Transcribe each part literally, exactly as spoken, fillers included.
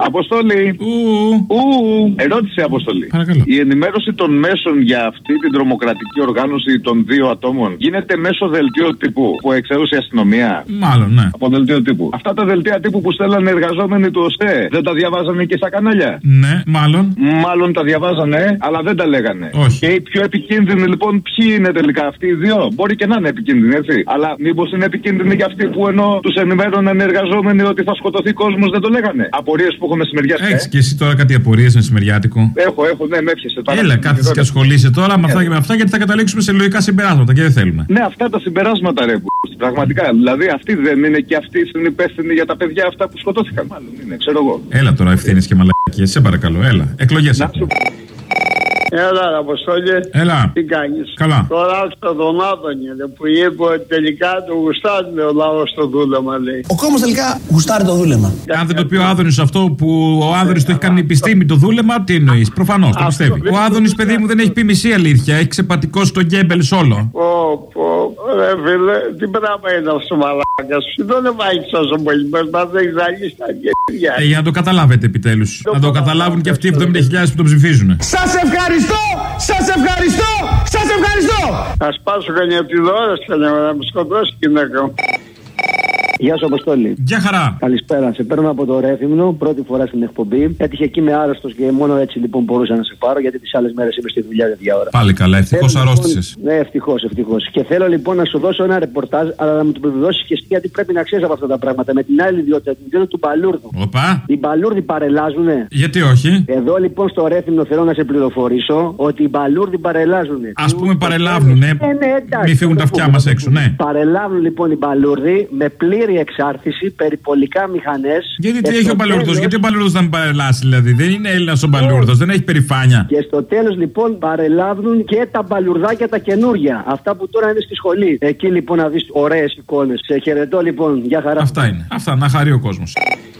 Αποστολή. Ου. Ερώτηση, Αποστολή. Παρακαλώ. Η ενημέρωση των μέσων για αυτή την τρομοκρατική οργάνωση των δύο ατόμων γίνεται μέσω δελτίου τύπου που εξέδωσε η αστυνομία. Μάλλον, ναι. Από δελτίο τύπου. Αυτά τα δελτία τύπου που στέλνανε εργαζόμενοι του ΟΣΕ δεν τα διαβάζανε και στα κανάλια. Ναι, μάλλον. Μάλλον τα διαβάζανε, αλλά δεν τα λέγανε. Όχι. Και οι πιο επικίνδυνοι λοιπόν ποιοι είναι τελικά αυτοί οι δύο? Μπορεί και να είναι επικίνδυνοι, έτσι. Αλλά μήπως είναι επικίνδυνοι και αυτοί που ενώ τους ενημέρωναν εργαζόμενοι ότι θα σκοτωθεί κόσμος δεν το λέγανε? Απορίες που έχω μεσημεριάτικο. Έχεις ε? και εσύ τώρα κάτι απορίες μεσημεριάτικο? Έχω, έχω, ναι, με έπιασε τώρα. Έλα, κάθεσαι και ασχολείσαι τώρα με αυτά και με αυτά γιατί θα καταλήξουμε σε λογικά συμπεράσματα και δεν θέλουμε. Ναι, αυτά τα συμπεράσματα ρε. Πραγματικά. Δηλαδή αυτοί δεν είναι και αυτοί είναι υπεύθυνοι για τα παιδιά αυτά που σκοτώθηκαν? Μάλλον είναι, ξέρω εγώ. Έλα τώρα ευθύνες και μαλακίες, σε παρακαλώ, έλα. Εκλογές. Έλα, Αποστόλη. Έλα. Τι κάνεις? Καλά. Τώρα άκουσα τον Άδωνη που είπε ότι τελικά του γουστάρει ο λαός το δούλεμα, λέει. Ο κόμμος τελικά γουστάρει το δούλεμα. Αν δεν το πει ο Άδωνης αυτό που ο Άδωνης το έχει κάνει επιστήμη το δούλεμα, τι εννοείς? Προφανώς το πιστεύει. Ο Άδωνης, παιδί μου, δεν έχει πει μισή αλήθεια. Έχει ξεπατικώσει τον Γκέμπελς όλο. Πω, πω, ρε φίλε, τι πράγμα είναι αυτό ο μαλάκας. Δεν βάζει τόσο πολύ. Μας έχει ζαλίσει τα γένεια. Ε, για να το καταλάβετε επιτέλους. Να το καταλάβουν και αυτοί οι εβδομήντα χιλιάδες που τον ψηφίζουν. Σας ευχαριστώ! Σας ευχαριστώ! Σας ευχαριστώ! Θα σπάσω κανένα τηλεόραση να με σκοτώσει γυναίκα. Γεια σου, Αποστόλη. Γεια χαρά. Καλησπέρα. Σε παίρνω από το Ρέθυμνο, πρώτη φορά στην εκπομπή. Έτυχε εκεί είμαι άρρωστος και μόνο έτσι λοιπόν μπορούσα να σε πάρω, γιατί τις άλλες μέρες είμαι στη δουλειά για δύο ώρα. Πάλι καλά, ευτυχώς αρρώστησες. Λοιπόν, ναι, ευτυχώς, ευτυχώς. Και θέλω λοιπόν να σου δώσω ένα ρεπορτάζ, αλλά να μου το επιβεβαιώσεις και εσύ, γιατί πρέπει να ξέρεις από αυτά τα πράγματα. Με την άλλη ιδιότητα, την ιδιότητα του μπαλούρδου. Οπα. Οι μπαλούρδοι παρελάζουνε. Γιατί όχι? Εδώ λοιπόν στο Ρέθυμνο θέλω να σε πληροφορήσω ότι οι μπαλούρδοι παρελάζουνε. Ας πούμε παρελάβουνε. Ναι, ναι, εντάξει, μην φύγουν τα αυτιά μας έξω, ναι. Παρελάβουν λοιπόν οι μπαλούρδοι με πλήρη εξάρτηση, περιπολικά μηχανές. Γιατί τι έχει ο μπαλούρδος, τέλος... γιατί ο μπαλούρδος θα με παρελάσει, δηλαδή. Δεν είναι Έλληνας ο μπαλούρδος, δεν έχει περηφάνεια. Και στο τέλος λοιπόν παρελάβουν και τα μπαλουρδάκια τα καινούρια. Αυτά που τώρα είναι στη σχολή. Εκεί λοιπόν να δεις ωραίες εικόνες. Σε χαιρετώ λοιπόν, για χαρά. Αυτά είναι. Αυτά, να χαρεί ο κόσμος.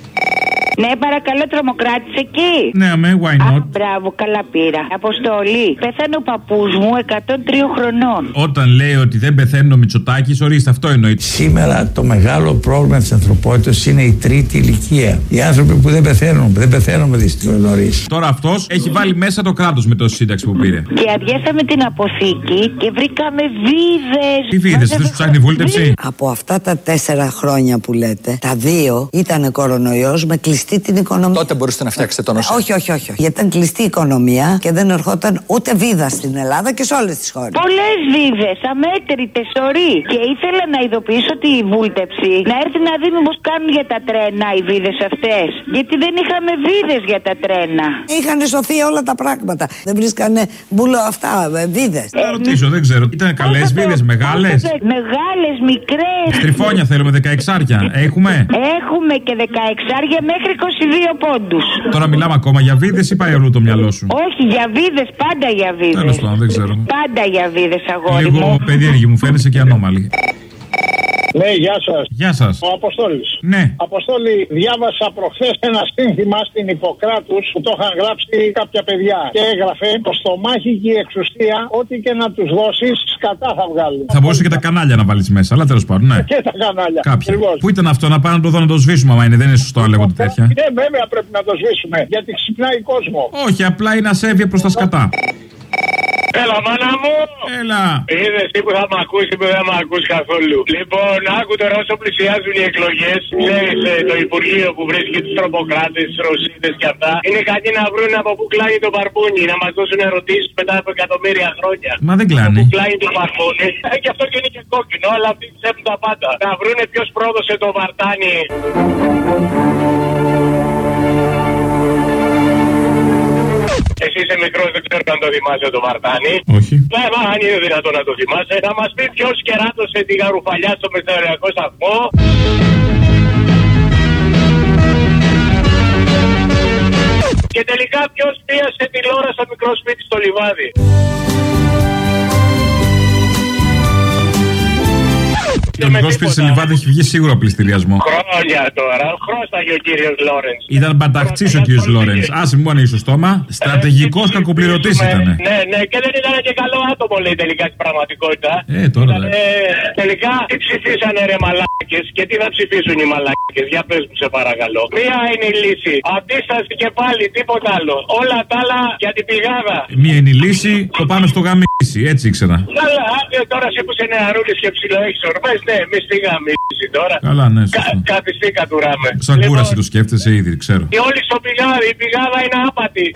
Ναι, παρακαλώ, τρομοκράτης εκεί. Ναι, αμέ, why not. Α, μπράβο, καλά πήρα. Αποστολή. Πέθανε ο παππούς μου εκατόν τρία χρονών. Όταν λέει ότι δεν πεθαίνει ο Μητσοτάκης, ορίστε, αυτό εννοείται. Σήμερα το μεγάλο πρόβλημα της ανθρωπότητας είναι η τρίτη ηλικία. Οι άνθρωποι που δεν πεθαίνουν, δεν πεθαίνουν δυστυχώς νωρίς. Τώρα αυτός έχει βάλει μέσα το κράτος με το σύνταξη που πήρε. Και αδειάσαμε την αποθήκη και βρήκαμε βίδες. Τι βίδες, δεν σου ψάχνει βούλτεψη? Από αυτά τα τέσσερα χρόνια που λέτε, τα δύο ήταν κορονοϊός με κλειστή την οικονομία. Τότε μπορούσατε να φτιάξετε τον ΟΣΕ. Όχι, όχι, όχι. Γιατί ήταν κλειστή η οικονομία και δεν ερχόταν ούτε βίδα στην Ελλάδα και σε όλες τις χώρες. Πολλές βίδες, αμέτρητες, σωρί. Και ήθελα να ειδοποιήσω τη βούλτεψη να έρθει να δει μήπως κάνουν για τα τρένα οι βίδες αυτές. Γιατί δεν είχαμε βίδες για τα τρένα. Είχαν σωθεί όλα τα πράγματα. Δεν βρίσκανε μπουλό αυτά, βίδες. Θα ρωτήσω, δεν ξέρω. Ήταν καλές βίδες, μεγάλες. Μεγάλες, μικρές. Στριφόνια θέλουμε, δεκαεξάρια. Έχουμε. Έχουμε και δεκαεξάρια μέχρι είκοσι δύο πόντους. Τώρα μιλάμε ακόμα για βίδες ή πάει αλλού το μυαλό σου? Όχι, για βίδες, πάντα για βίδες. Τέλος πάντων, δεν ξέρω. Πάντα για βίδες, αγόρι Λίγο μου. περίεργη μου φαίνεσαι και ανώμαλη. Ναι, γεια σας. Γεια σας. Ο Αποστόλης. Ναι. Αποστόλη, διάβασα προχθές ένα σύνθημα στην Ιπποκράτους που το είχαν γράψει κάποια παιδιά. Και έγραφε: το στομάχι και η εξουσία, ό,τι και να τους δώσεις, σκατά θα βγάλουν. Θα μπορούσε και τα κανάλια να βάλεις μέσα, αλλά τέλος πάντων, ναι. Και τα κανάλια. Κάποια. Ακριβώς. Πού ήταν αυτό, να πάμε να το δω να το σβήσουμε, άμα είναι, δεν είναι σωστό να λέγονται τέτοια. Ναι, βέβαια πρέπει να το σβήσουμε, γιατί ξυπνάει κόσμο. Όχι, απλά είναι ασέβεια προς τα σκατά. Έλα, μάνα μου! Έλα! Είδες τι που θα μ' ακούσει που δεν μ' ακούσει καθόλου. Λοιπόν, άκου τώρα όσο πλησιάζουν οι εκλογές, ξέρεις ε, το Υπουργείο που βρίσκει τους τρομοκράτες, τους ρωσίδες και αυτά. Είναι κακοί να βρουν από πού κλάνει το παρπούνι, να μας δώσουν ερωτήσεις μετά από εκατομμύρια χρόνια. Μα δεν κλάνει. Από πού κλάνει το παρπούνι. Ε, και αυτό και είναι και κόκκινο, αλλά αυτοί ψεύουν τα πάντα. Να βρούνε ποιος πρόδωσε το Βαρτάνι. Εσύ είσαι μικρός, δεν ξέρω αν το θυμάσαι το Βαρτάνι. Όχι. Ναι, μα αν είναι δυνατόν να το θυμάσαι, να μας πει ποιος κεράτωσε τη γαρουφαλιά στο μεσαιωριακό σταθμό. Και τελικά ποιος πίασε τη Λόρα στο μικρό σπίτι στο λιβάδι. Το λιγό σπίτι σε Λιβάδι έχει βγει σίγουρα πληστηριασμό. Χρόνια τώρα, χρώσταγε ο κύριος Λόρενς. Ήταν μπαταχτσής ο κύριος Λόρενς. Άσε μου αν είσαι στόμα. Στρατηγικός κακοπληρωτής ήταν. Ναι, ναι, και δεν ήταν και καλό άτομο, λέει τελικά στην πραγματικότητα. Ε, τώρα ήταν, ε, τελικά τι ψηφίσανε ρε μαλάκες και τι θα ψηφίσουν οι μαλάκες. Για πες μου σε παρακαλώ. Μία είναι η λύση. Αντίσταση και πάλι, τίποτα άλλο. Όλα τα άλλα για την πηγάδα. Μία είναι η λύση, το πάνω στο γαμίσι, έτσι ήξερα. Καλά, τώρα σε που είσαι νεαρούλης και ψηλό έχεις ορμές, ναι, εμείς τι γαμίσι τώρα. Καλά, ναι, Κα, κάτι τι κατουράμε. Σαν λοιπόν, κούραση το σκέφτεσαι ήδη, ξέρω. Και όλοι στο πηγάδι, η πηγάδα είναι άπατη.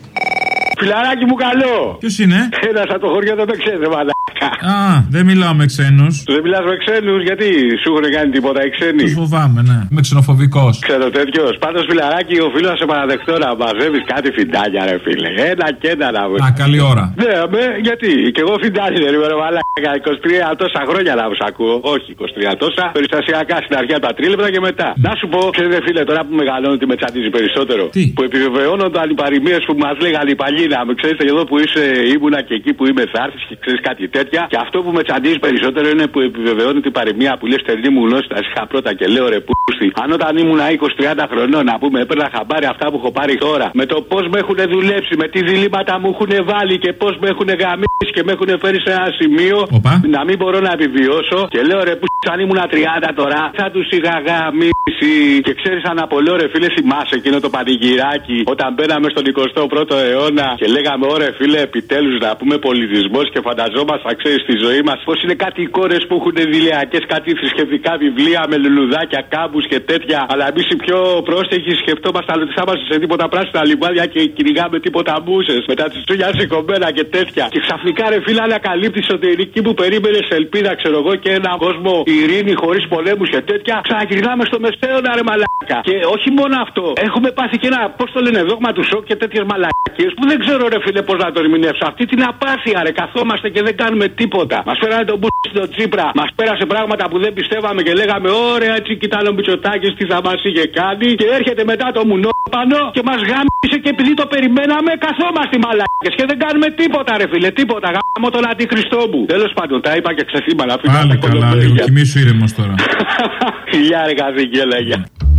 Φιλαράκι μου καλό. Ποιος είναι? Ένας από το χωριό δεν με ξέρει, μαλάκα. Α, δεν μιλάω με ξένους. Δεν μιλάς με ξένους, γιατί σου έχουν κάνει τίποτα οι ξένοι? Τους φοβάμαι, ναι. Είμαι ξενοφοβικός. Ξέρω τέτοιος. Πάντως, φιλαράκι, οφείλω να σε παραδεχτώ να μαζεύεις κάτι φιντάνια, ρε φίλε. Ένα και ένα να βγει. Α, καλή ώρα. Ναι, με, γιατί. Και εγώ φιντάνι δεν είμαι, ρε μαλάκα. είκοσι τρία τόσα χρόνια να μου ακούω. Όχι είκοσι τρία τόσα. Περιστασιακά στην αρχή τα τρίλεπτα και μετά. Να σου πω, ξέρετε, φίλε, τώρα που μεγαλώνω τι με τσαντίζει περισσότερο. Τι? Που επιβεβαιώνονται οι παροιμίες που μας λέγανε οι παλιοί. Να με ξέρετε, εδώ που είσαι, ήμουνα και εκεί που είμαι, θα έρθεις και ξέρεις κάτι τέτοια. Και αυτό που με τσαντίζει περισσότερο είναι που επιβεβαιώνει την παροιμία που λέει στερνή μου γνώση, τα είχα πρώτα και λέω ρε πούστη. Αν όταν ήμουνα είκοσι τριάντα χρονών, να πούμε, έπαιρνα χαμπάρι αυτά που έχω πάρει τώρα, με το πώς με έχουν δουλέψει, με τι διλήμματα μου έχουν βάλει και πώς με έχουν γαμίσει και με έχουν φέρει σε ένα σημείο Οπα. να μην μπορώ να επιβιώσω. Και λέω ρε πούστη, αν ήμουνα τριάντα τώρα, θα του είχα γαμίσει. Και ξέρεις, αναπολώ ρε φίλε, θυμάσαι εκείνο το πανηγυράκι όταν μπαίναμε στον εικοστό πρώτο αιώνα και λέγαμε ωραία φίλε, επιτέλους να πούμε πολιτισμός και φανταζόμαστε, ξέρεις, στη ζωή μας πως είναι κάτι εικόνες που έχουν δηλαιακές, κάτι θρησκευτικά βιβλία με λουλουδάκια, κάμπους και τέτοια. Αλλά εμείς οι πιο πρόστιχοι σκεφτόμασταν ότι θα είμαστε σε τίποτα πράσινα λιβάδια και κυνηγάμε τίποτα μπούσες με τα τσιτσούνια σηκωμένα και τέτοια. Και ξαφνικά ρε φίλε, ανακαλύπτεις ότι η εκεί που περίμενες ελπίδα, ξέρω εγώ, και έναν κόσμο ειρήνη χωρίς πολέμους και τέτοια, ξαναγυρνάμε στο μεσαίωνα ρε μαλάκα. Και όχι μόνο αυτό, έχουμε πάθει και ένα, πώς το λένε, δόγμα του σοκ και τέτοιες μαλακίες που δεν ξέρω ρε φίλε πώς να το ερμηνεύσω. Αυτή την απάθεια ρε, καθόμαστε και δεν κάνουμε τίποτα. Μας φέρανε τον μπου στο Τσίπρα, μας πέρασε πράγματα που δεν πιστεύαμε και λέγαμε ωραία, έτσι κοιτάνε ο Μητσοτάκης τι θα μας είχε κάνει. Και έρχεται μετά το μουνόπανο και μας γάμισε και επειδή το περιμέναμε, καθόμαστε μαλάκες και δεν κάνουμε τίποτα ρε φίλε, τίποτα. Γάμω τον Αντιχριστό μου. Τέλος πάντων, τα είπα και ξεθύμανα. Πάλι καλά, λίγο κοιμήσου ήρεμος τώρα. Φιλιά ρε καθήκη, έλεγε.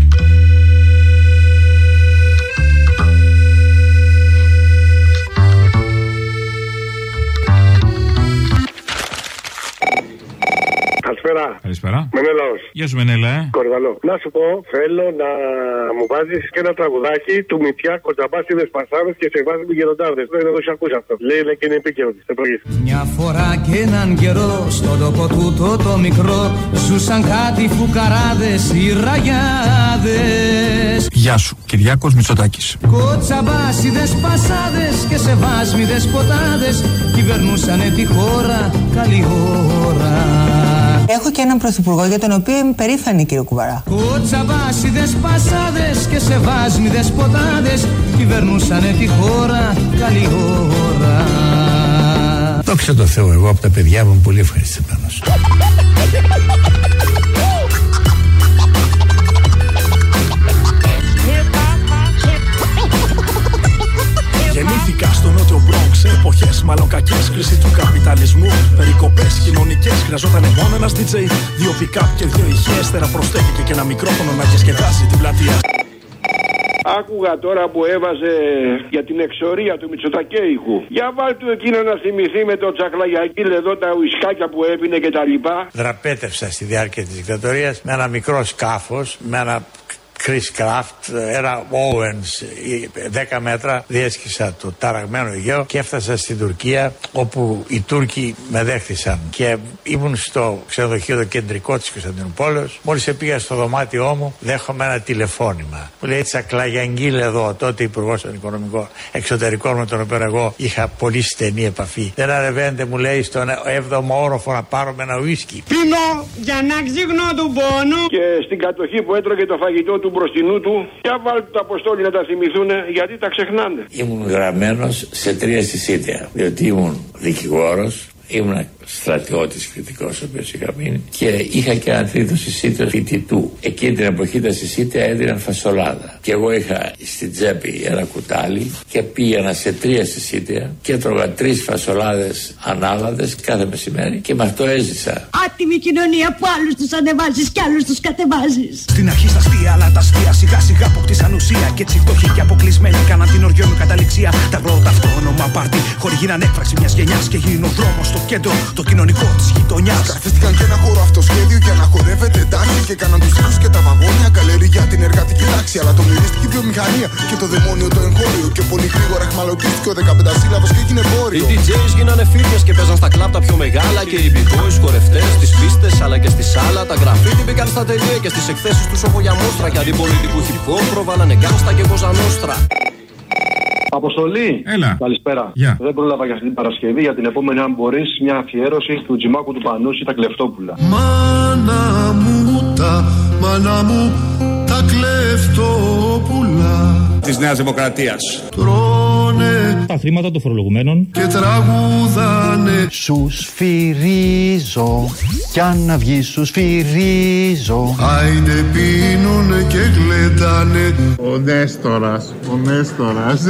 Καλησπέρα. Καλησπέρα. Μενέλαος. Γεια σου, Μενέλα, ε. Κορυδαλό. Να σου πω, θέλω να μου βάζεις και ένα τραγουδάκι του Μητσιά Κοντζαμπάσιδες Πασάρες και σε βάζουμε γεροντάδες. Δεν το έχει ακούσει αυτό. Λέει, λέει και είναι επίκαιρο της εποχής. Μια φορά και έναν καιρό στον τόπο τούτο το μικρό ζούσαν κάτι φουκαράδες οι ραγιάδες. Γεια σου, Κυριάκος Μητσοτάκης. Κοτσαμπάσιδες πασάδες και σεβάσμιδες ποτάδες κυβερνούσανε τη χώρα καλή ώρα. Έχω και έναν πρωθυπουργό για τον οποίο είμαι περήφανη, κύριε Κουβαρά. Κοτσαμπάσιδες πασάδες και σεβάσμιδες ποτάδες κυβερνούσανε τη χώρα καλή ώρα. Δόξα τω Θεώ, εγώ από τα παιδιά μου πολύ ευχαριστημένος. Γεννήθηκα στο νότιο Μπρόγκ σε εποχές μάλλον κακές. Κρίση του καπιταλισμού, περικοπές κοινωνικές. Χρειαζόταν μόνο ένας ντι τζέι, δύο pick-up και δύο ηχεία. Ύστερα προσθέθηκε και ένα μικρόφωνο να διασκεδάσει την πλατεία. Άκουγα τώρα που έβαζε για την εξορία του Μητσοτακέικου. Για βάλ του εκείνο να θυμηθεί με το τσακλαγιακίλ εδώ τα ουισκάκια που έπινε και τα λοιπά. Δραπέτευσα στη διάρκεια της δικτατορίας με ένα μικρό σκάφος, με ένα Chris Craft, ένα Owens, δέκα μέτρα, διέσχισα το ταραγμένο Αιγαίο και έφτασα στην Τουρκία, όπου οι Τούρκοι με δέχτησαν και ήμουν στο ξενοδοχείο το κεντρικό της Κωνσταντινούπολης. Μόλις πήγα στο δωμάτιό μου, δέχομαι ένα τηλεφώνημα. Μου λέει Τσακλαγιαγγίλ εδώ, τότε υπουργός των Οικονομικών Εξωτερικών, με τον οποίο εγώ είχα πολύ στενή επαφή. Δεν αρεβαίνετε, μου λέει, στον έβδομο όροφο να πάρουμε ένα ουίσκι. Πίνω για να ξύχνω του πόνου. Και στην κατοχή που έτρωγε το φαγητό του μπροστινού του, για βάλτε το Αποστόλη να τα θυμηθούν, γιατί τα ξεχνάνε. Ήμουν γραμμένος σε τρία συσίτια, διότι ήμουν δικηγόρος, Ήμουν στρατιώτης κριτικός, ο οποίος είχα μείνει, και είχα και έναν τρίτο συσίτιο φοιτητού. Εκείνη την εποχή τα συσίτια έδιναν φασολάδα. Και εγώ είχα στην τσέπη ένα κουτάλι και πήγαινα σε τρία συσίτια και έτρωγα τρεις φασολάδες ανάλαδες κάθε μεσημέρι και με αυτό έζησα. Άτιμη κοινωνία που άλλους τους ανεβάζεις και άλλους τους κατεβάζεις. Στην αρχή στα αστεία, αλλά τα αστεία σιγά σιγά αποκτήσαν ουσία. Και έτσι φτωχοί και αποκλεισμένοι κάναν την οριό με καταληξία. Τα πρώτα αυτόνομα πάρτι χορηγήναν έκφραξη μιας γενιάς και γίνει ο δρόμος στο κέντρο, το κοινωνικό της γειτονιάς. Καρφίστηκαν και ένα χώρο αυτοσχέδιο για να χορεύεται εντάξει. Και κάναν τους τείχους και τα βαγόνια καλερί για την εργατική τάξη. Αλλά το μυρίστηκε η βιομηχανία και το δαιμόνιο το εγχώριο. Και πολύ γρήγορα εχμαλωτίστηκε ο δεκαπεντασύλλαβος και έγινε εμπόριο. Οι ντι τζέις γίνανε φίρμες και παίζαν στα κλαμπ τα πιο μεγάλα. Και οι b-boys χορευτές στις πίστες αλλά και στη σάλα. Τα γραφίτι μπήκαν στα τελεία και στις εκθέσεις τους όχο για μόστρα. Και αντιπολιτικού hip-hop προβάλλανε γκάμστα και κοζανόστρα. Αποστολή. Έλα. Καλησπέρα. Yeah. Δεν πρόλαβα για αυτή την Παρασκευή. Για την επόμενη, αν μπορείς, μια αφιέρωση του Τζιμάκου του Πανούση, τα κλεφτόπουλα. Μάνα μου τα, μάνα μου τα κλεφτόπουλα της Νέας Δημοκρατίας. Τρώνε τα χρήματα των φορολογουμένων και τραγουδάνε. Σου σφυρίζω κι αν να βγει σου σφυρίζω. Άιντε πίνουνε και γλεντάνε. Ο Νέστορας, ο Νέστορας.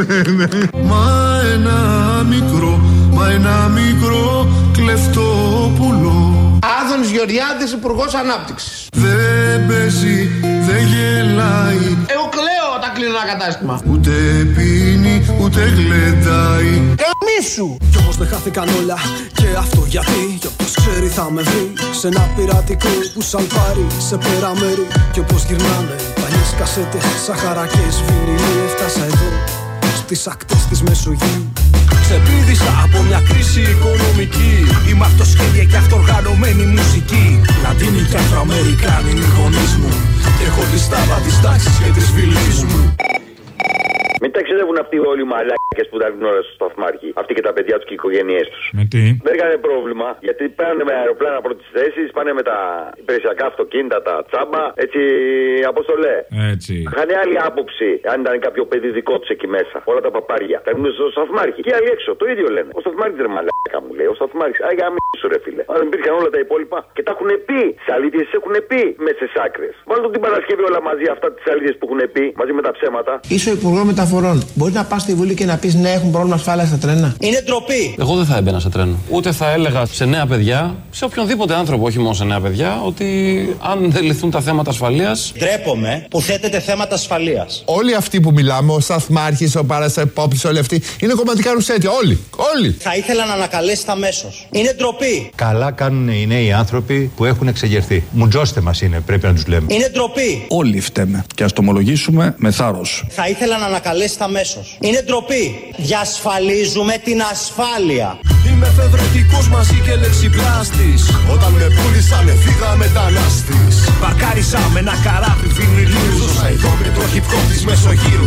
Μα ένα μικρό, μα ένα μικρό κλεφτόπουλο. Άδωνης Γεωργιάδης, Υπουργός Ανάπτυξης. Δεν παίζει, δεν γελάει. Εγώ κλαίω όταν κλείνω ένα κατάστημα. Ούτε πίνει, ούτε γλεντάει. Καμίσου! Κι όμως δεν χάθηκαν όλα. Και αυτό γιατί, κι όπως ξέρει θα με βρει. Σε ένα πειρατικό που σαν πάρει σε πέρα μέρη. Κι όπως γυρνάμε παλιές κασέτες, σαχαρακές, βινιλί. Έφτασα εδώ, στις ακτές της Μεσογείου. Ξεπήδησα από μια κρίση οικονομική. Είμαι αυτοσχέδια και αυτοργανωμένη μουσική. Λατίνοι και Αφροαμερικάνοι οι γονείς μου. Και έχω τη στάβα της τάξης και της φυλής μου. Μην ταξιδεύουν αυτοί όλοι οι μαλάκες που τα γνώρισαν στο σταθμάρχη. Αυτοί και τα παιδιά τους και οι οικογένειές τους. Με τι? Δεν έκανε πρόβλημα, γιατί πάνε με αεροπλάνα πρώτης θέσης, πάνε με τα υπηρεσιακά αυτοκίνητα, τα τσάμπα, έτσι αποστολέ. Έτσι. Είχαν άλλη άποψη αν ήταν κάποιο παιδί δικό τους εκεί μέσα. Όλα τα παπάρια. Τα γνωρίζουν στο σταθμάρχη. Και άλλοι έξω, το ίδιο λένε. Ο σταθμάρχης δεν μαλάκα μου λέει. Ο σταθμάρχης, άγια μίσου ρε φίλε. Αν υπήρχαν όλα τα υπόλοιπα. Και τα έχουν πει. Τι αλήθειες έχουν πει με στις άκρες. Βάλτε την Παρασκευή όλα μαζί αυτά τις αλήθειες που έχουν πει μαζί με τα ψέματα. Είσαι υπουργό μεταφορών. Μπορεί να πας στη Βουλή και να πεις ναι, έχουν πρόβλημα ασφάλειας στα τρένα. Είναι ντροπή. Εγώ δεν θα έμπαινα σε τρένο. Ούτε θα έλεγα σε νέα παιδιά, σε οποιονδήποτε άνθρωπο, όχι μόνο σε νέα παιδιά, ότι αν δεν λυθούν τα θέματα ασφαλείας. Ντρέπομαι που θέτετε θέματα ασφαλείας. Όλοι αυτοί που μιλάμε, ο σταθμάρχης, ο παραστεπόπτης, όλοι αυτοί, είναι κομματικά ρουσέτια. Όλοι. Όλοι. Θα ήθελα να ανακαλέσετε αμέσως. Είναι ντροπή. Καλά κάνουν οι νέοι άνθρωποι που έχουν εξεγερθεί. Μουτζώστε μας είναι, πρέπει να τους λέμε. Είναι ντροπή. Όλοι φταίμε. Και ας το ομολογήσουμε με θάρρος. Θα ήθελα να ανακαλέσετε αμέσως. Είναι ντροπή. Διασφαλίζουμε την ασφάλεια. Είμαι εφευρετικός μαζί και λεξιπλάστης. Όταν με πούλησανε φύγα μετανάστης. Παρκάρισα με ένα καράβι βινιλίου. Ζώσα εδώ με το hip hop της Μεσογείου.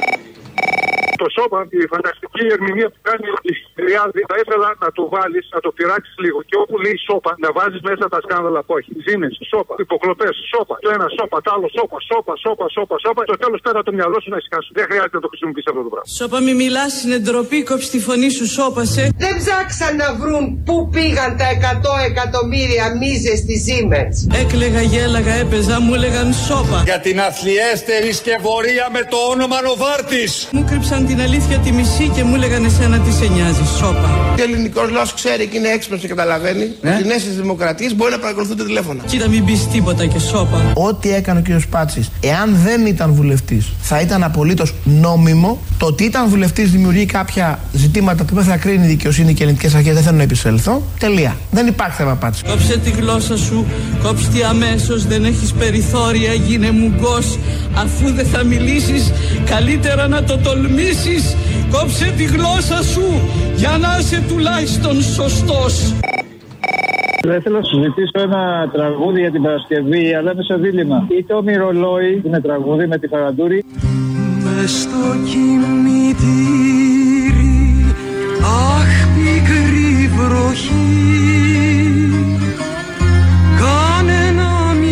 Το σώμα, τη φανταστική ερμηνεία που κάνει η Ριάδη, θα ήθελα να το βάλεις, να το πειράξεις λίγο. Και όπου λέει σώπα, να βάζεις μέσα τα σκάνδαλα που έχει. Ζήμες, σώπα, υποκλοπές, σώπα. Το ένα σώπα, το άλλο σώπα, σώπα, σώπα, σώπα, σώπα. Το τέλος πέρα το μυαλό σου να ησυχάσει. Δεν χρειάζεται να το χρησιμοποιείς αυτό το πράγμα. Σώπα, μη μιλάς, είναι ντροπή, κόψει τη φωνή σου, σώπασε. Δεν ψάξαν να βρουν πού πήγαν τα εκατό εκατομμύρια μίζες της Siemens. Έκλεγα, γέλαγα, έπαιζα, μου έλεγαν σώπα. Για την αθλιέστερη σκευωρία με το όνομα Νοβάρτης. Μου κρύψαν την αλήθεια τη μισή και μου έλεγαν εσένα τι σε νοιάζει, σώπα. Ο ελληνικός λαός ξέρει και είναι έξυπνος και καταλαβαίνει ε? ότι οι νέες δημοκρατίες μπορεί να παρακολουθούνται τηλέφωνα. Κοίτα, μην πεις τίποτα και σώπα. Ό,τι έκανε ο κ. Σπάτσης, εάν δεν ήταν βουλευτής, θα ήταν απολύτως νόμιμο. Το ότι ήταν βουλευτής δημιουργεί κάποια ζητήματα που δεν θα κρίνει η δικαιοσύνη και οι ελληνικές αρχές. Δεν θέλω να επισέλθω. Τελεία. Δεν υπάρχει θέμα πάτσι. Κόψε τη γλώσσα σου, κόψε τη αμέσως. Δεν έχεις περιθώρια, γίνε μουγκός. Αφού δεν θα μιλήσεις, καλύτερα να το τολμήσεις. Κόψε τη γλώσσα σου για να είσαι τουλάχιστον σωστός. Δεν θέλω να σου ζητήσω ένα τραγούδι για την Παρασκευή, αλλά είμαι σε δίλημμα. Είτε ο Μυρολόι, που είναι τραγούδι με τη Φαραντούρη. Μες στο κημητήρι, αχ πικρή βροχή, κάνε να μη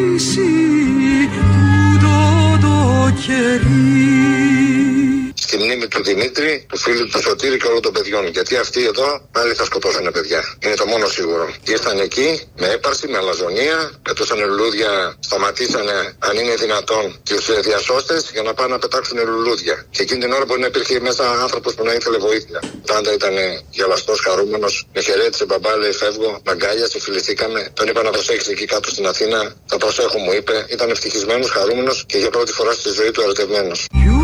σβήσει τούτο το κερί. Στην μνήμη του Δημήτρη, του φίλου του Σωτήρη και όλων των παιδιών. Γιατί αυτοί εδώ πάλι θα σκοτώσανε παιδιά. Είναι το μόνο σίγουρο. Και ήρθαν εκεί με έπαρση, με αλαζονία, πετούσαν λουλούδια, σταματήσανε αν είναι δυνατόν του διασώστες για να πάνε να πετάξουν λουλούδια. Και εκείνη την ώρα μπορεί να υπήρχε μέσα άνθρωπος που να ήθελε βοήθεια. Πάντα ήταν γελαστός, χαρούμενος, με χαιρέτησε μπαμπά, λέει φεύγω, μ' αγκάλιασε, φιληθήκαμε. Τον είπα να προσέξει εκεί κάτω στην Αθήνα. Θα προσέχω, μου είπε. Ήταν ευτυχισμένος, χαρούμενος και για πρώτη φορά στη ζωή του ερωτευμένος.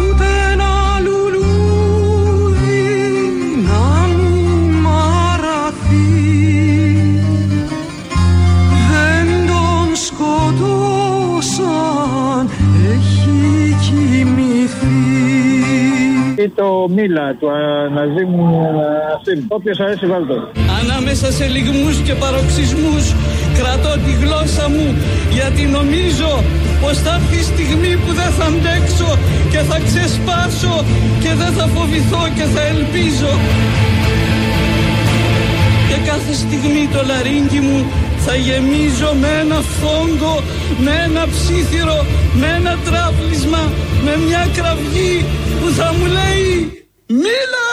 Ή το Μίλα του Αναζήμου Ασίμ. Όποιος αρέσει βάλτο. Ανάμεσα σε λυγμούς και παροξισμούς κρατώ τη γλώσσα μου, γιατί νομίζω πως θα έρθει η στιγμή που δεν θα αντέξω και θα ξεσπάσω και δεν θα φοβηθώ και θα ελπίζω. Και κάθε στιγμή το λαρίνκι μου θα γεμίζω με ένα φόγκο, με ένα ψήθυρο, με ένα τράπλισμα, με μια κραυγή που θα μου λέει «Μίλα!»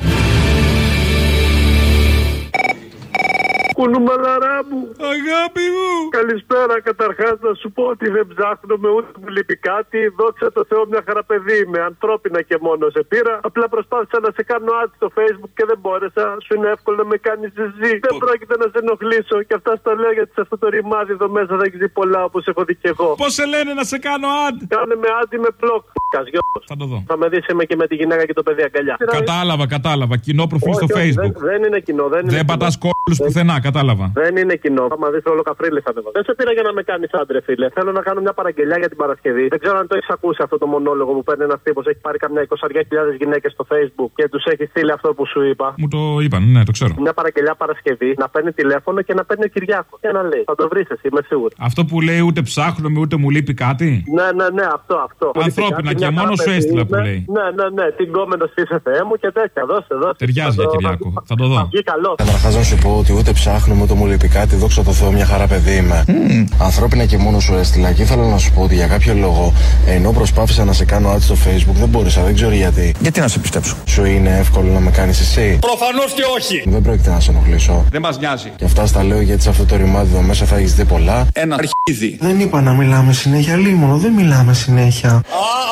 Κουνούμαλαρά μου. Αγάπη μου. Καλησπέρα. Καταρχάς να σου πω ότι δεν ψάχνουμε ούτε μου λείπει κάτι. Δόξα τω Θεώ, μια χαρά παιδί είμαι. Ανθρώπινα και μόνο σε πήρα. Απλά προσπάθησα να σε κάνω ad στο Facebook και δεν μπόρεσα. Σου είναι εύκολο να με κάνει ζυζί. Δεν πρόκειται να σε ενοχλήσω. Και αυτά στα λέω γιατί σε αυτό το ρημάδι εδώ μέσα θα έχει δει πολλά όπως έχω δει και εγώ. Πώς σε λένε να σε κάνω ad? Κάνε με ad με πλοκ. Θα το δω. Θα με δεις είμαι και με τη γυναίκα και το παιδί αγκαλιά. Κατάλαβα, κατάλαβα. Κοινό προφίλ στο Facebook. Δεν, δεν είναι κοινό. Δεν, δεν πατάς κόλλους πουθενά, κατάλαβα. Δεν είναι κοινό. Θα μα δεις όλο καφρίλες θα δεν σε πήρα για να με κάνεις άντρε, φίλε. Θέλω να κάνω μια παραγγελιά για την Παρασκευή. Δεν ξέρω αν το έχεις ακούσει αυτό το μονόλογο που παίρνει ένας τύπος. Έχει πάρει καμιά είκοσι χιλιάδες γυναίκες στο Facebook και τους έχει στείλει αυτό που σου είπα. Μου το είπαν, ναι, το ξέρω. Μια παραγγελιά Παρασκευή να παίρνει τηλέφωνο και να παίρνει ο Κυριάκο. Και να λέει. Θα το βρεις εσύ, είμαι σίγουρο. Αυτό που λέει ούτε ψάχνουμε ούτε μου λείπει κάτι. Ναι, ναι, ναι, αυτό, αυτό. Ανθρώπινα και μόνο σου έστειλα που λέει. Ναι, ναι, ναι. Την κόμενο στη Θεέ μου και τέτοια. Δώσε, δώσε. Ταιριάζει για Κυριάκο. Θα το δω. Καταρχάς να σου πω ότι ούτε ψάχνουμε ούτε μου λείπει κάτι. Δόξα τω Θεώ, μια χαρά παιδί είμαι. Mm. Ανθρώπινα και μόνο σου έστειλα. Και ήθελα να σου πω ότι για κάποιο λόγο, ενώ προσπάθησα να σε κάνω ad στο Facebook, δεν μπόρεσα, δεν ξέρω γιατί. Γιατί να σε πιστέψω? Σου είναι εύκολο να με κάνεις εσύ? Προφανώς και όχι. Δεν πρόκειται να σε ενοχλήσω. Δεν μας νοιάζει. Και αυτά στα λέω γιατί σε αυτό το ρημάδι εδώ μέσα θα έχεις δει πολλά. Ένα αρχίδι. Δεν είπα να μιλάμε συνέχεια, λίμωνο, δεν μιλάμε συνέχεια.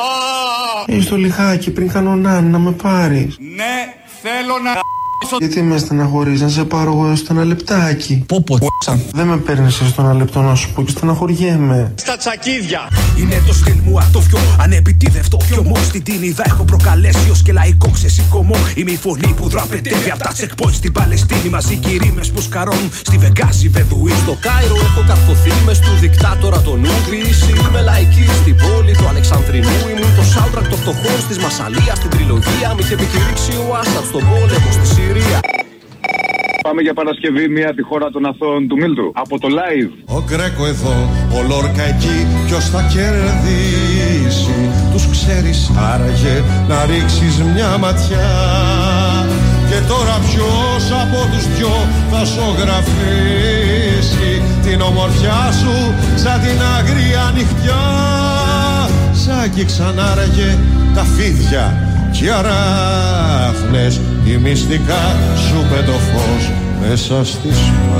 Είσαι στο λιχάκι πριν κανονάνε να με πάρεις. Ναι, θέλω να. Γιατί με στεναχωρείς, να σε πάρω εγώ στο ένα λεπτάκι. Πω πω δεν με παίρνεις στο ένα λεπτό να σου πω και στεναχωριέμαι. Στα τσακίδια. Είναι το στυλ μου ατόφιο, ανεπιτίδευτο χιωμό. Στην Τίνιδα έχω προκαλέσει ως και λαϊκό ξεσηκωμό. Είμαι η φωνή που δραπετεύει απ' τα checkpoints στην Παλαιστίνη. Μαζί και οι ρήμες που σκαρώνουν στη Βεγγάζη Βεδουή. Στο Κάιρο έχω καρφωθεί μες του δικτάτορα τον Ούγκριση. Είμαι λαϊκή στην πόλη του Αλεξανδρινού. Ήμουν το soundtrack των φτωχών της Μασσαλίας στην τριλογία. Μ' είχε επικηρύξει ο Άσαντ στον πόλεμο στη Συρία. Πάμε για Παρασκευή μια τη χώρα των αθώων του Μίλτου. Από το live. Ο Γκρέκο εδώ, ο Λόρκα εκεί. Ποιος θα κερδίσει? Τους ξέρεις άραγε να ρίξεις μια ματιά. Και τώρα ποιος από τους δυο θα ζωγραφίσει την ομορφιά σου σαν την άγρια νυχτιά. Σ' άγγιξαν άραγε τα φίδια κι οι αράχνες, η μυστικά σου πέτω φως μέσα στις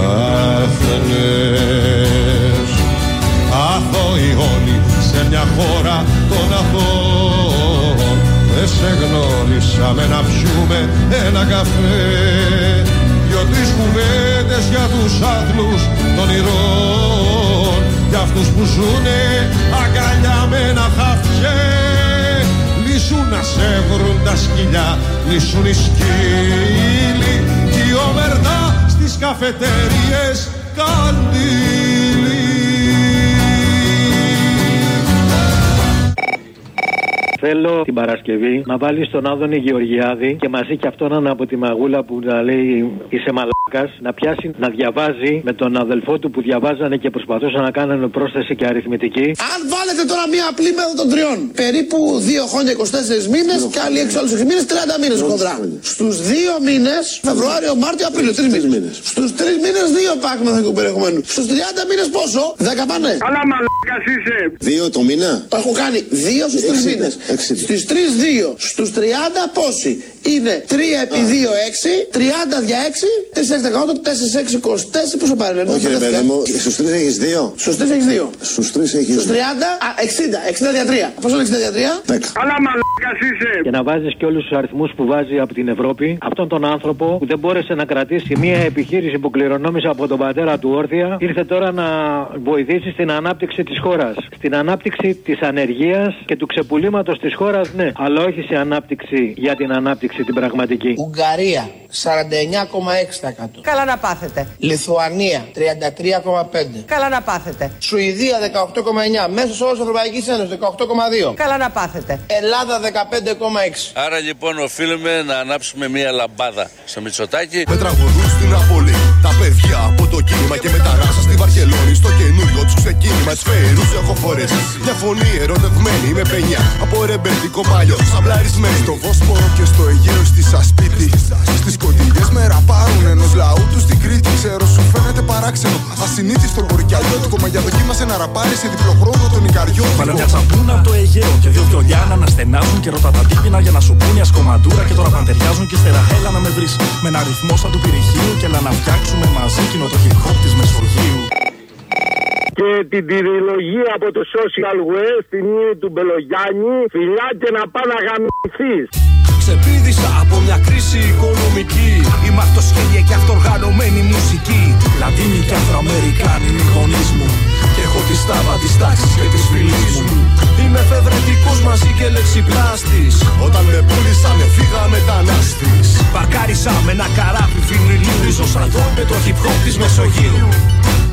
πάχνες. Αθώοι όλοι σε μια χώρα των αθώων, δεν σε γνώρισαμε να πιούμε ένα καφέ. Δυο-τρεις κουβέντες για τους άθλους των ηρών, για αυτούς που ζουνε αγκαλιά με ένα χαφιέ. Λύσουν να σε βρουν τα σκυλιά, λύσουν οι σκύλοι κι η ομερτά στις καφετέριες καντήλι. Θέλω την Παρασκευή να βάλει τον Άδωνη Γεωργιάδη και μαζί και αυτόν από τη μαγούλα που να λέει είσαι μαλάκας, να πιάσει να διαβάζει με τον αδελφό του που διαβάζανε και προσπαθούσαν να κάνουν πρόσθεση και αριθμητική. Αν βάλετε τώρα μια απλή μέθοδο των τριών, περίπου δύο χρόνια είκοσι τέσσερις μήνες και άλλοι έξω άλλους έξι μήνες, τριάντα μήνες χοντρά. Στους δύο μήνες, Φεβρουάριο, Μάρτιο, Απρίλιο, τρεις μήνες. Στους τρεις μήνες δύο πάκ μεθοδικού περιεχομένου. Στους τριάντα μήνες πόσο? δέκα πάνε. Καλά μαλάκας είσαι. Δύο το μήνα. Τα έχω κάνει δύο στους τρεις μήνες. Στις τρεις δύο στους τριάντα πόσοι? Είναι τρία επί δύο έξι, τριάντα δια έξι, τέσσερα δεκαοκτώ, τέσσερα έξι είκοσι τέσσερα, πόσο πάρει? Όχι ρε παιδί μου, στους τρεις έχεις δύο. Στους τρεις έχεις δύο. Στους τρεις έχεις Στους τριάντα, α, εξήντα, εξήντα δια τρία. Πόσο είναι εξήντα δια τρία? δέκα. Αλλά μαλάκας είσαι. Και να βάζεις και όλους τους αριθμούς που βάζει από την Ευρώπη, αυτόν τον άνθρωπο που δεν μπόρεσε να κρατήσει μια επιχείρηση που κληρονόμησε από τον πατέρα του όρθια, ήρθε τώρα να βοηθήσει στην ανάπτυξη της χώρας. Στην ανάπτυξη της ανεργίας και του ξεπουλήματος της χώρας, ναι, αλλά όχι σε ανάπτυξη για την ανάπτυξη την πραγματική. Ουγγαρία σαράντα εννιά κόμμα έξι τοις εκατό. Καλά να πάθετε. Λιθουανία τριάντα τρία κόμμα πέντε τοις εκατό. Καλά να πάθετε. Σουηδία δεκαοκτώ κόμμα εννιά τοις εκατό. Μέσος όρος Ευρωπαϊκής Ένωσης δεκαοκτώ κόμμα δύο τοις εκατό. Καλά να πάθετε. Ελλάδα δεκαπέντε κόμμα έξι τοις εκατό. Άρα λοιπόν οφείλουμε να ανάψουμε μία λαμπάδα στο Μητσοτάκη. Με τραγουδούν στην Ναπολή τα παιδιά από το κίνημα και με τα ράσα στη Βαρκελόνη. Στο καινούριο τους ξεκίνημα τις φέρους έχω φορές. Μια φωνή ερωτευμένη με πενιά από ρεμπετικό παλιό σαμπλαρισμένη. Στο Βόσπορο και στο Αιγαίο στη Σασπίτι. Στις κοντιλιές με ραπάρουν ενός λαού του στην Κρήτη. Ξέρω σου φαίνεται παράξενο, ασυνήθιστο κορικιαλιώτικο. Μα για δοκίμασε να ραπάρει σε διπλοχρόνο τον Ικαριώτικο. Βάλε μια τσαμπούνα από το Αιγαίο και δύο βιολιά να αναστενάζουν και ρώτα τα τύπινα για να σου πούνε μια σκομαντούρα. Και τώρα παντεριάζουν και ύστερα έλα να με βρεις με ένα ρυθμό σαν του πυρηχείου και έλα να φτιάξουμε μαζί κοινό το hip hop της Μεσογείου. Και την τριλογία από το Social West, την ύλη του Μπελογιάννη, φιλιά και να πά να γαμηθείς. Ξεπήδησα από μια κρίση οικονομική. Είμαι αυτοσχέδια και αυτοργανωμένη μουσική. Λατίνοι και Αφροαμερικάνοι είναι οι γονείς μου. Και έχω τη στάβα της τάξης και της φυλής μου. Είμαι εφευρετικός μαζί και λεξιπλάστης. Όταν με πούλησανε φύγα μετανάστης. Παρκάρισα με ένα καράβι βινιλίου. Ριζωσα εδώ με το hip hop της Μεσογείου.